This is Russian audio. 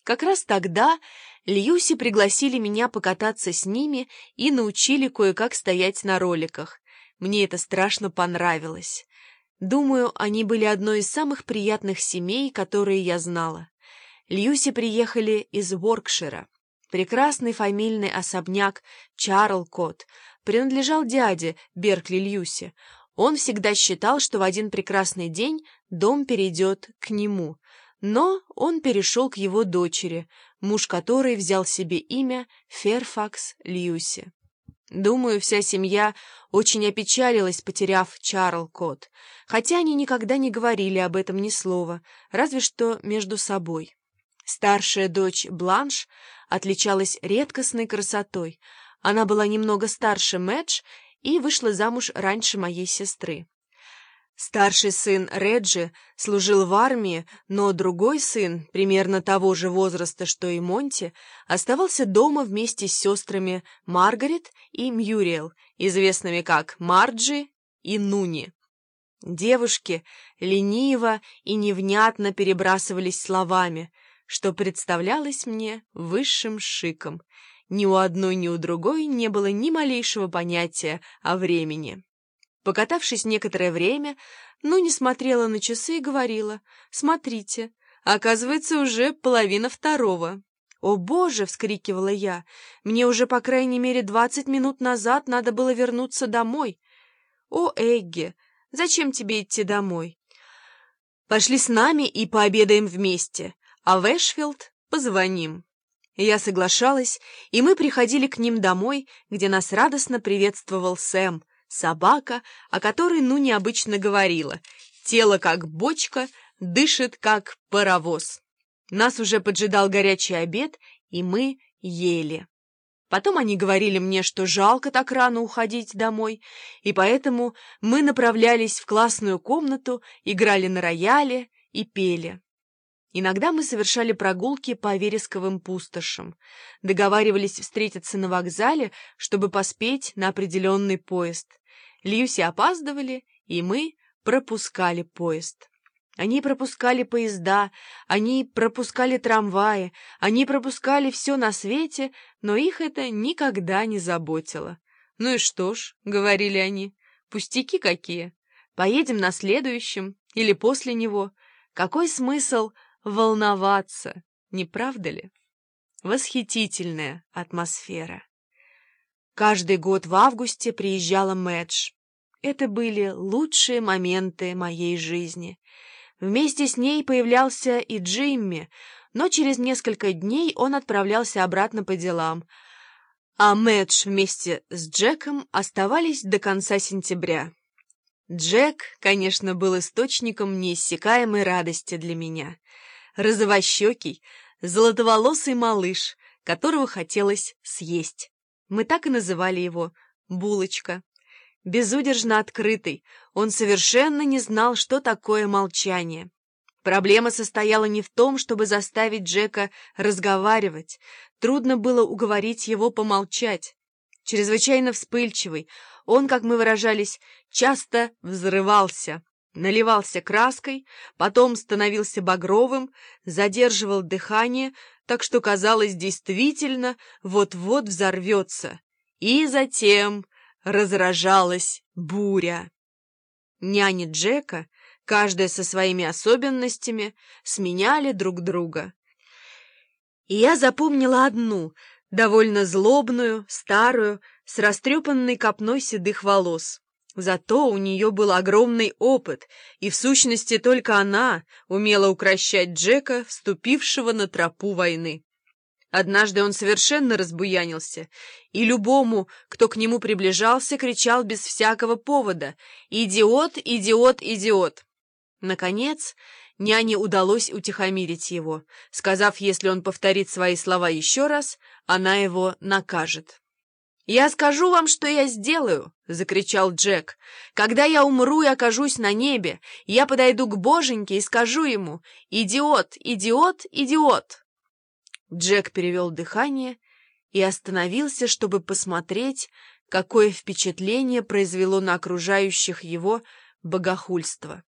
Как раз тогда Льюси пригласили меня покататься с ними и научили кое-как стоять на роликах. Мне это страшно понравилось. Думаю, они были одной из самых приятных семей, которые я знала. Льюси приехали из Уоркшира. Прекрасный фамильный особняк Чарлкотт принадлежал дяде Беркли Льюси. Он всегда считал, что в один прекрасный день дом перейдет к нему. Но он перешел к его дочери, муж которой взял себе имя Ферфакс Льюси. Думаю, вся семья очень опечалилась, потеряв Чарлкотт, хотя они никогда не говорили об этом ни слова, разве что между собой. Старшая дочь Бланш отличалась редкостной красотой. Она была немного старше Мэдж и вышла замуж раньше моей сестры. Старший сын Реджи служил в армии, но другой сын, примерно того же возраста, что и Монти, оставался дома вместе с сестрами Маргарет и Мьюриэл, известными как Марджи и Нуни. Девушки лениво и невнятно перебрасывались словами, что представлялось мне высшим шиком. Ни у одной, ни у другой не было ни малейшего понятия о времени. Покатавшись некоторое время, Нуни смотрела на часы и говорила: «Смотрите, оказывается, уже 1:30». «О, Боже!» — вскрикивала я. «Мне уже, по крайней мере, 20 минут назад надо было вернуться домой». «О, Эгги, зачем тебе идти домой? Пошли с нами и пообедаем вместе, а в Эшфилд позвоним». Я соглашалась, и мы приходили к ним домой, где нас радостно приветствовал Сэм, собака, о которой Нуни обычно говорила: «Тело как бочка, дышит как паровоз». Нас уже поджидал горячий обед, и мы ели. Потом они говорили мне, что жалко так рано уходить домой, и поэтому мы направлялись в классную комнату, играли на рояле и пели. Иногда мы совершали прогулки по вересковым пустошам, договаривались встретиться на вокзале, чтобы поспеть на определенный поезд. Льюси опаздывали, и мы пропускали поезд. Они пропускали поезда, они пропускали трамваи, они пропускали все на свете, но их это никогда не заботило. «Ну и что ж», — говорили они, — «пустяки какие. Поедем на следующем или после него. Какой смысл волноваться, не правда ли?» Восхитительная атмосфера. Каждый год в августе приезжала Мэдж. Это были лучшие моменты моей жизни. Вместе с ней появлялся и Джимми, но через несколько дней он отправлялся обратно по делам, а Мэдж вместе с Джеком оставались до конца сентября. Джек, конечно, был источником неиссякаемой радости для меня. Розовощекий, золотоволосый малыш, которого хотелось съесть. Мы так и называли его «Булочка». Безудержно открытый, он совершенно не знал, что такое молчание. Проблема состояла не в том, чтобы заставить Джека разговаривать. Трудно было уговорить его помолчать. Чрезвычайно вспыльчивый, он, как мы выражались, часто взрывался, наливался краской, потом становился багровым, задерживал дыхание, так что, казалось, действительно вот-вот взорвется. И затем разражалась буря. Няни Джека, каждая со своими особенностями, сменяли друг друга. И я запомнила одну, довольно злобную, старую, с растрепанной копной седых волос. Зато у нее был огромный опыт, и в сущности только она умела укрощать Джека, вступившего на тропу войны. Однажды он совершенно разбуянился, и любому, кто к нему приближался, кричал без всякого повода: «Идиот! Идиот! Идиот!». Наконец, няне удалось утихомирить его, сказав, если он повторит свои слова еще раз, она его накажет. «Я скажу вам, что я сделаю!» — закричал Джек. «Когда я умру и окажусь на небе, я подойду к Боженьке и скажу ему: идиот! Идиот! Идиот!». Джек перевел дыхание и остановился, чтобы посмотреть, какое впечатление произвело на окружающих его богохульство.